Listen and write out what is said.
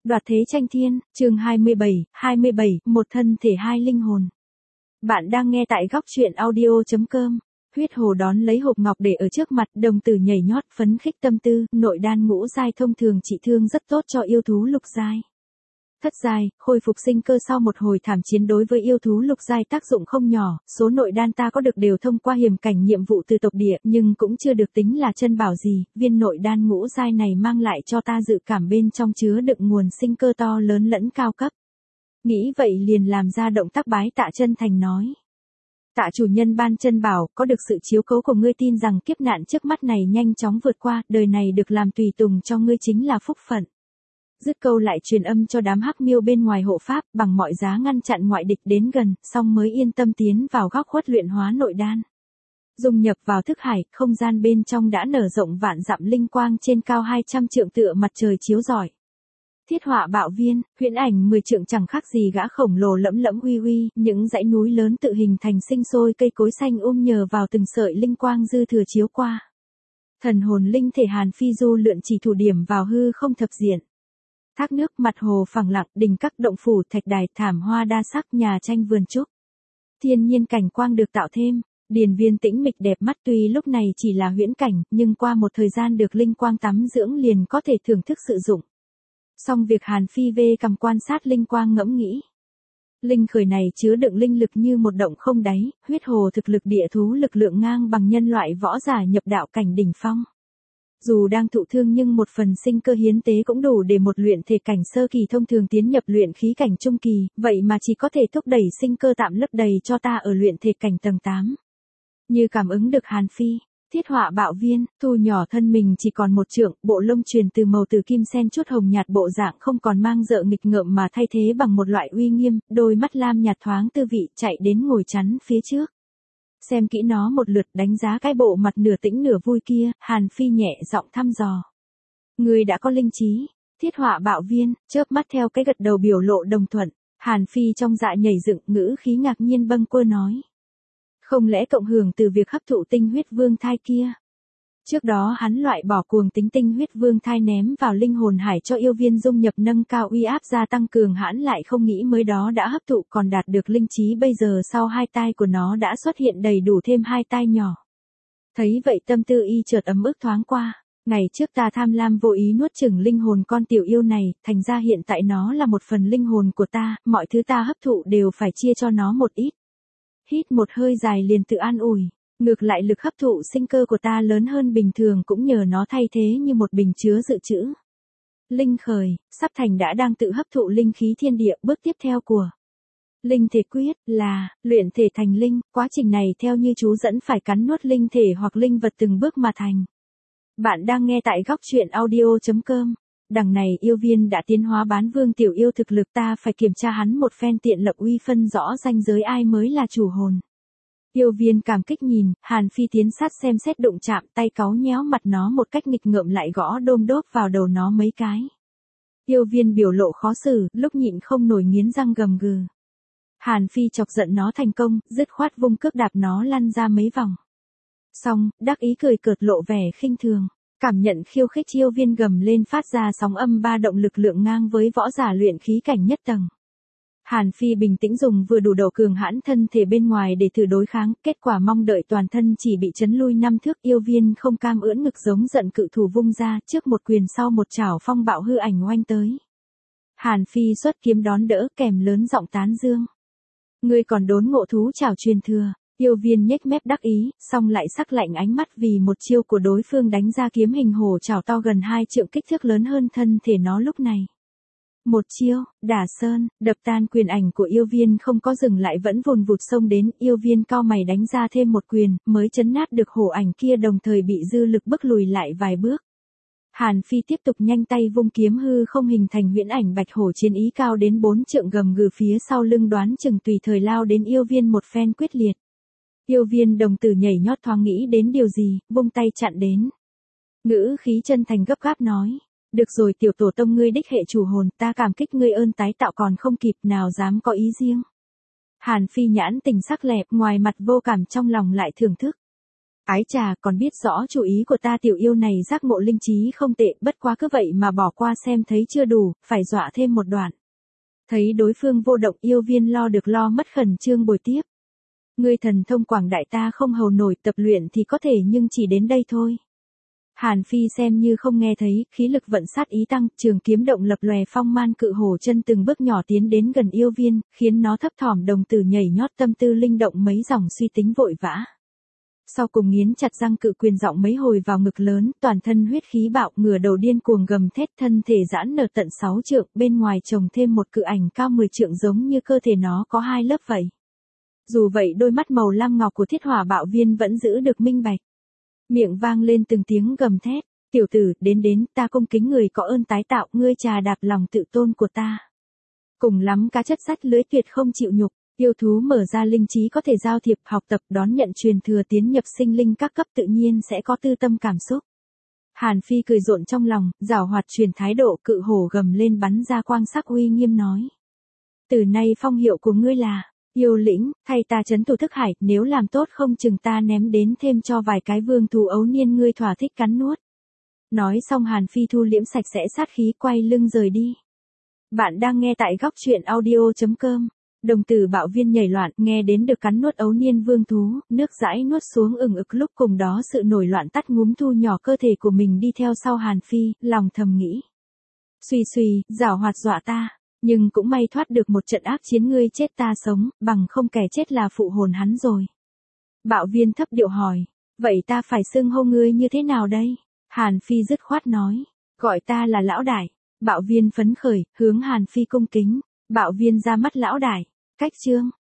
Đoạt thế tranh thiên, chương 27, một thân thể hai linh hồn. Bạn đang nghe tại góc truyện audio.com. Huyết hồ đón lấy hộp ngọc để ở trước mặt, đồng tử nhảy nhót, phấn khích tâm tư, nội đan ngũ giai thông thường trị thương rất tốt cho yêu thú lục giai. Thất giai, khôi phục sinh cơ sau một hồi thảm chiến đối với yêu thú lục giai tác dụng không nhỏ, số nội đan ta có được đều thông qua hiểm cảnh nhiệm vụ từ tộc địa, nhưng cũng chưa được tính là chân bảo gì, viên nội đan ngũ giai này mang lại cho ta dự cảm bên trong chứa đựng nguồn sinh cơ to lớn lẫn cao cấp. Nghĩ vậy liền làm ra động tác bái tạ chân thành nói. Tạ chủ nhân ban chân bảo, có được sự chiếu cố của ngươi tin rằng kiếp nạn trước mắt này nhanh chóng vượt qua, đời này được làm tùy tùng cho ngươi chính là phúc phận. Dứt câu lại truyền âm cho đám hắc miêu bên ngoài hộ pháp, bằng mọi giá ngăn chặn ngoại địch đến gần, xong mới yên tâm tiến vào góc khuất luyện hóa nội đan. Dung nhập vào thức hải, không gian bên trong đã nở rộng vạn dặm linh quang trên cao 200 trượng tựa mặt trời chiếu rọi. Thiết họa bạo viên, huyễn ảnh 10 trượng chẳng khác gì gã khổng lồ lẫm lẫm uy uy, những dãy núi lớn tự hình thành sinh sôi cây cối xanh nhờ vào từng sợi linh quang dư thừa chiếu qua. Thần hồn linh thể Hàn Phi du lượn chỉ thủ điểm vào hư không thập diện. Thác nước, mặt hồ phẳng lặng, đình các động phủ, thạch đài, thảm hoa đa sắc, nhà tranh vườn trúc. Thiên nhiên cảnh quang được tạo thêm, điền viên tĩnh mịch đẹp mắt tuy lúc này chỉ là huyễn cảnh, nhưng qua một thời gian được linh quang tắm dưỡng liền có thể thưởng thức sử dụng. Xong việc Hàn Phi về cầm quan sát linh quang ngẫm nghĩ. Linh khởi này chứa đựng linh lực như một động không đáy, huyết hồ thực lực địa thú lực lượng ngang bằng nhân loại võ giả nhập đạo cảnh đỉnh phong. Dù đang thụ thương nhưng một phần sinh cơ hiến tế cũng đủ để một luyện thể cảnh sơ kỳ thông thường tiến nhập luyện khí cảnh trung kỳ, vậy mà chỉ có thể thúc đẩy sinh cơ tạm lấp đầy cho ta ở luyện thể cảnh tầng 8. Như cảm ứng được Hàn Phi, thiết họa bạo viên, thu nhỏ thân mình chỉ còn một trượng, bộ lông truyền từ màu từ kim sen chút hồng nhạt bộ dạng không còn mang dợ nghịch ngợm mà thay thế bằng một loại uy nghiêm, đôi mắt lam nhạt thoáng tư vị chạy đến ngồi chắn phía trước. Xem kỹ nó một lượt đánh giá cái bộ mặt nửa tĩnh nửa vui kia, Hàn Phi nhẹ giọng thăm dò. Người đã có linh trí, thiết họa bạo viên, chớp mắt theo cái gật đầu biểu lộ đồng thuận, Hàn Phi trong dạ nhảy dựng ngữ khí ngạc nhiên bâng quơ nói. Không lẽ cộng hưởng từ việc hấp thụ tinh huyết vương thai kia? Trước đó hắn loại bỏ cuồng tính tinh huyết vương thai ném vào linh hồn hải cho yêu viên dung nhập nâng cao uy áp gia tăng cường hãn lại không nghĩ mới đó đã hấp thụ còn đạt được linh trí bây giờ sau hai tai của nó đã xuất hiện đầy đủ thêm hai tai nhỏ. Thấy vậy tâm tư y chợt ấm ức thoáng qua, ngày trước ta tham lam vô ý nuốt chửng linh hồn con tiểu yêu này, thành ra hiện tại nó là một phần linh hồn của ta, mọi thứ ta hấp thụ đều phải chia cho nó một ít. Hít một hơi dài liền tự an ủi. Ngược lại lực hấp thụ sinh cơ của ta lớn hơn bình thường cũng nhờ nó thay thế như một bình chứa dự trữ. Linh khởi, sắp thành đã đang tự hấp thụ linh khí thiên địa, bước tiếp theo của linh thể quyết là luyện thể thành linh, quá trình này theo như chú dẫn phải cắn nuốt linh thể hoặc linh vật từng bước mà thành. Bạn đang nghe tại góc truyện audio.com. Đằng này yêu viên đã tiến hóa bán vương tiểu yêu thực lực ta phải kiểm tra hắn một phen tiện lập uy phân rõ ranh giới ai mới là chủ hồn. Yêu viên cảm kích nhìn, Hàn Phi tiến sát xem xét đụng chạm tay cáu nhéo mặt nó một cách nghịch ngợm lại gõ đôm đốp vào đầu nó mấy cái. Yêu viên biểu lộ khó xử, lúc nhịn không nổi nghiến răng gầm gừ. Hàn Phi chọc giận nó thành công, dứt khoát vung cước đạp nó lăn ra mấy vòng. Xong, đắc ý cười cợt lộ vẻ khinh thường. Cảm nhận khiêu khích yêu viên gầm lên phát ra sóng âm ba động lực lượng ngang với võ giả luyện khí cảnh nhất tầng. Hàn Phi bình tĩnh dùng vừa đủ độ cường hãn thân thể bên ngoài để thử đối kháng, kết quả mong đợi toàn thân chỉ bị chấn lui 5 thước, yêu viên không cam ưỡn ngực giống giận cự thủ vung ra, trước một quyền sau một chảo phong bạo hư ảnh oanh tới. Hàn Phi xuất kiếm đón đỡ kèm lớn giọng tán dương. Ngươi còn đốn ngộ thú chảo truyền thừa, yêu viên nhếch mép đắc ý, xong lại sắc lạnh ánh mắt vì một chiêu của đối phương đánh ra kiếm hình hổ chảo to gần 2 trượng kích thước lớn hơn thân thể nó lúc này. Một chiêu, đả sơn, đập tan quyền ảnh của yêu viên không có dừng lại vẫn vùn vụt xông đến, yêu viên cao mày đánh ra thêm một quyền, mới chấn nát được hổ ảnh kia đồng thời bị dư lực bức lùi lại vài bước. Hàn Phi tiếp tục nhanh tay vung kiếm hư không hình thành huyễn ảnh bạch hổ chiến ý cao đến 4 trượng gầm gừ phía sau lưng đoán chừng tùy thời lao đến yêu viên một phen quyết liệt. Yêu viên đồng tử nhảy nhót thoáng nghĩ đến điều gì, vung tay chặn đến. Ngữ khí chân thành gấp gáp nói. Được rồi tiểu tổ tông ngươi đích hệ chủ hồn, ta cảm kích ngươi ơn tái tạo còn không kịp nào dám có ý riêng. Hàn Phi nhãn tình sắc lẹp ngoài mặt vô cảm trong lòng lại thưởng thức. Ái chà, còn biết rõ chủ ý của ta tiểu yêu này giác ngộ linh trí không tệ, bất quá cứ vậy mà bỏ qua xem thấy chưa đủ, phải dọa thêm một đoạn. Thấy đối phương vô động, yêu viên lo được lo mất khẩn trương bồi tiếp. Ngươi thần thông quảng đại ta không hầu nổi, tập luyện thì có thể nhưng chỉ đến đây thôi. Hàn Phi xem như không nghe thấy, khí lực vận sát ý tăng, trường kiếm động lập lòe phong man cự hổ chân từng bước nhỏ tiến đến gần yêu viên, khiến nó thấp thỏm đồng tử nhảy nhót, tâm tư linh động mấy dòng suy tính vội vã. Sau cùng nghiến chặt răng cự quyền giọng mấy hồi vào ngực lớn, toàn thân huyết khí bạo, ngửa đầu điên cuồng gầm thét, thân thể giãn nở tận 6 trượng, bên ngoài trồng thêm một cự ảnh cao 10 trượng giống như cơ thể nó có 2 lớp vậy. Dù vậy đôi mắt màu lam ngọc của thiết hỏa bạo viên vẫn giữ được minh bạch. Miệng vang lên từng tiếng gầm thét, tiểu tử, đến, ta cung kính người có ơn tái tạo, ngươi trà đạp lòng tự tôn của ta. Cùng lắm cá chất sắt lưới tuyệt không chịu nhục, yêu thú mở ra linh trí có thể giao thiệp, học tập, đón nhận truyền thừa tiến nhập sinh linh các cấp tự nhiên sẽ có tư tâm cảm xúc. Hàn Phi cười rộn trong lòng, giảo hoạt truyền thái độ, cự hổ gầm lên bắn ra quang sắc uy nghiêm nói. Từ nay phong hiệu của ngươi là yêu lĩnh, thay ta trấn thủ thức hải, nếu làm tốt không chừng ta ném đến thêm cho vài cái vương thú ấu niên ngươi thỏa thích cắn nuốt. Nói xong Hàn Phi thu liễm sạch sẽ sát khí, quay lưng rời đi. Bạn đang nghe tại góc truyện audio.com. Đồng tử bạo viên nhảy loạn, nghe đến được cắn nuốt ấu niên vương thú, nước dãi nuốt xuống ừng ực, lúc cùng đó sự nổi loạn tắt ngúm thu nhỏ cơ thể của mình đi theo sau Hàn Phi, lòng thầm nghĩ. Suy, giảo hoạt dọa ta. Nhưng cũng may thoát được một trận ác chiến, ngươi chết ta sống, bằng không kẻ chết là phụ hồn hắn rồi. Bạo viên thấp điệu hỏi, vậy ta phải xưng hô ngươi như thế nào đây? Hàn Phi dứt khoát nói, gọi ta là lão đại. Bạo viên phấn khởi, hướng Hàn Phi cung kính. Bạo viên ra mắt lão đại. Cách chương.